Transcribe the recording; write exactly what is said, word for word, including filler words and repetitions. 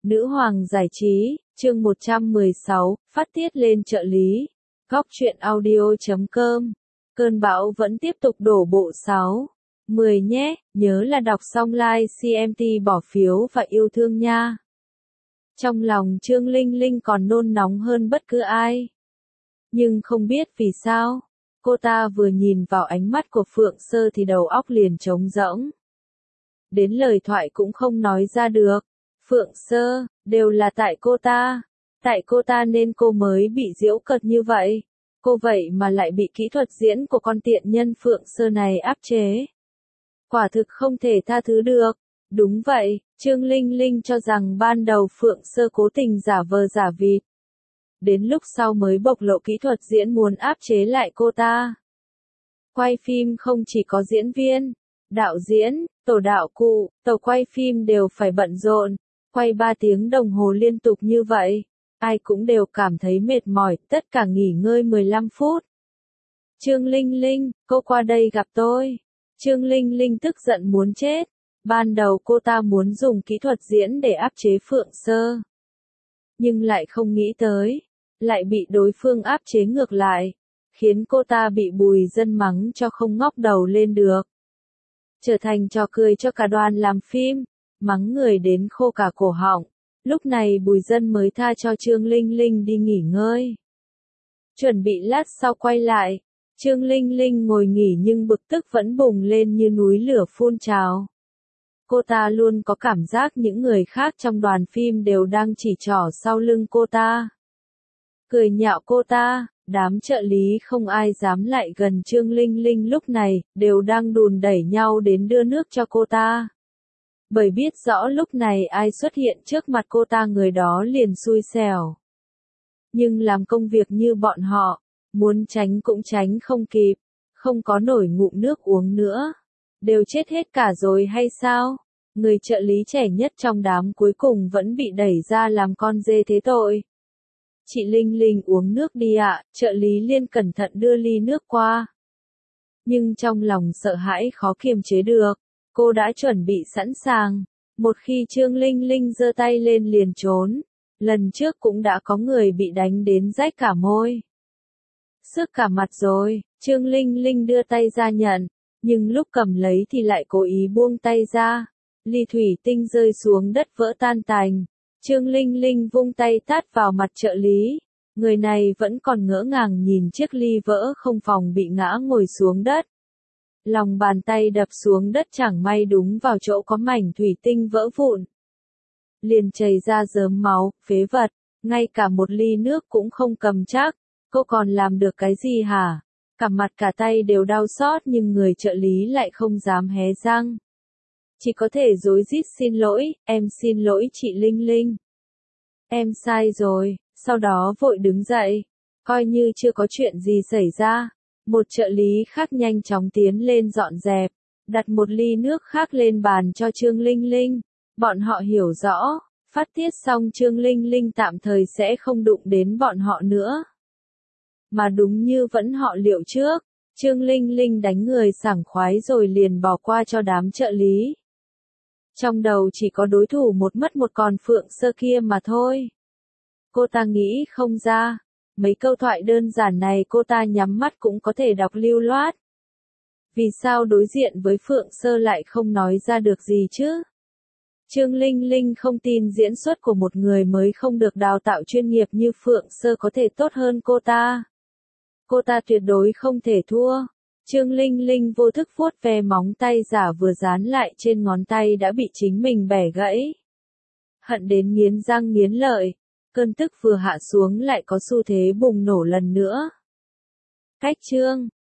Nữ hoàng giải trí, chương một trăm mười sáu, phát tiết lên trợ lý. Góc truyện audio chấm com. Cơn bão vẫn tiếp tục đổ bộ sáu. mười nhé, nhớ là đọc xong like xê em tê bỏ phiếu và yêu thương nha. Trong lòng Trương Linh Linh còn nôn nóng hơn bất cứ ai. Nhưng không biết vì sao, cô ta vừa nhìn vào ánh mắt của Phượng Sơ thì đầu óc liền trống rỗng. Đến lời thoại cũng không nói ra được. Phượng Sơ, đều là tại cô ta. Tại cô ta nên cô mới bị giễu cợt như vậy. Cô vậy mà lại bị kỹ thuật diễn của con tiện nhân Phượng Sơ này áp chế. Quả thực không thể tha thứ được. Đúng vậy, Trương Linh Linh cho rằng ban đầu Phượng Sơ cố tình giả vờ giả vịt. Đến lúc sau mới bộc lộ kỹ thuật diễn muốn áp chế lại cô ta. Quay phim không chỉ có diễn viên, đạo diễn, tổ đạo cụ, tổ quay phim đều phải bận rộn. Quay ba tiếng đồng hồ liên tục như vậy, ai cũng đều cảm thấy mệt mỏi, tất cả nghỉ ngơi mười lăm phút. Trương Linh Linh, cô qua đây gặp tôi. Trương Linh Linh tức giận muốn chết. Ban đầu cô ta muốn dùng kỹ thuật diễn để áp chế Phượng Sơ. Nhưng lại không nghĩ tới, lại bị đối phương áp chế ngược lại, khiến cô ta bị Bùi Dân mắng cho không ngóc đầu lên được. Trở thành trò cười cho cả đoàn làm phim. Mắng người đến khô cả cổ họng. Lúc này Bùi Dân mới tha cho Trương Linh Linh đi nghỉ ngơi. Chuẩn bị lát sau quay lại, Trương Linh Linh ngồi nghỉ nhưng bực tức vẫn bùng lên như núi lửa phun trào. Cô ta luôn có cảm giác những người khác trong đoàn phim đều đang chỉ trỏ sau lưng cô ta. Cười nhạo cô ta, đám trợ lý không ai dám lại gần Trương Linh Linh lúc này, đều đang đùn đẩy nhau đến đưa nước cho cô ta. Bởi biết rõ lúc này ai xuất hiện trước mặt cô ta người đó liền xui xẻo. Nhưng làm công việc như bọn họ, muốn tránh cũng tránh không kịp, không có nổi ngụm nước uống nữa. Đều chết hết cả rồi hay sao? Người trợ lý trẻ nhất trong đám cuối cùng vẫn bị đẩy ra làm con dê thế tội. Chị Linh Linh uống nước đi ạ, trợ lý Liên cẩn thận đưa ly nước qua. Nhưng trong lòng sợ hãi khó kiềm chế được. Cô đã chuẩn bị sẵn sàng, một khi Trương Linh Linh giơ tay lên liền trốn, lần trước cũng đã có người bị đánh đến rách cả môi. Sức cả mặt rồi, Trương Linh Linh đưa tay ra nhận, nhưng lúc cầm lấy thì lại cố ý buông tay ra, ly thủy tinh rơi xuống đất vỡ tan tành. Trương Linh Linh vung tay tát vào mặt trợ lý, người này vẫn còn ngỡ ngàng nhìn chiếc ly vỡ không phòng bị ngã ngồi xuống đất. Lòng bàn tay đập xuống đất chẳng may đúng vào chỗ có mảnh thủy tinh vỡ vụn. Liền chảy ra rớm máu, phế vật, ngay cả một ly nước cũng không cầm chắc, cô còn làm được cái gì hả? Cả mặt cả tay đều đau xót nhưng người trợ lý lại không dám hé răng. Chỉ có thể rối rít xin lỗi, em xin lỗi chị Linh Linh. Em sai rồi, sau đó vội đứng dậy, coi như chưa có chuyện gì xảy ra. Một trợ lý khác nhanh chóng tiến lên dọn dẹp, đặt một ly nước khác lên bàn cho Trương Linh Linh. Bọn họ hiểu rõ, phát tiết xong Trương Linh Linh tạm thời sẽ không đụng đến bọn họ nữa. Mà đúng như vẫn họ liệu trước, Trương Linh Linh đánh người sảng khoái rồi liền bỏ qua cho đám trợ lý. Trong đầu chỉ có đối thủ một mất một còn Phượng Sơ kia mà thôi. Cô ta nghĩ không ra. Mấy câu thoại đơn giản này cô ta nhắm mắt cũng có thể đọc lưu loát. Vì sao đối diện với Phượng Sơ lại không nói ra được gì chứ? Trương Linh Linh không tin diễn xuất của một người mới không được đào tạo chuyên nghiệp như Phượng Sơ có thể tốt hơn cô ta. Cô ta tuyệt đối không thể thua. Trương Linh Linh vô thức vuốt ve móng tay giả vừa dán lại trên ngón tay đã bị chính mình bẻ gãy. Hận đến nghiến răng nghiến lợi. Cơn tức vừa hạ xuống lại có xu thế bùng nổ lần nữa. Cách chương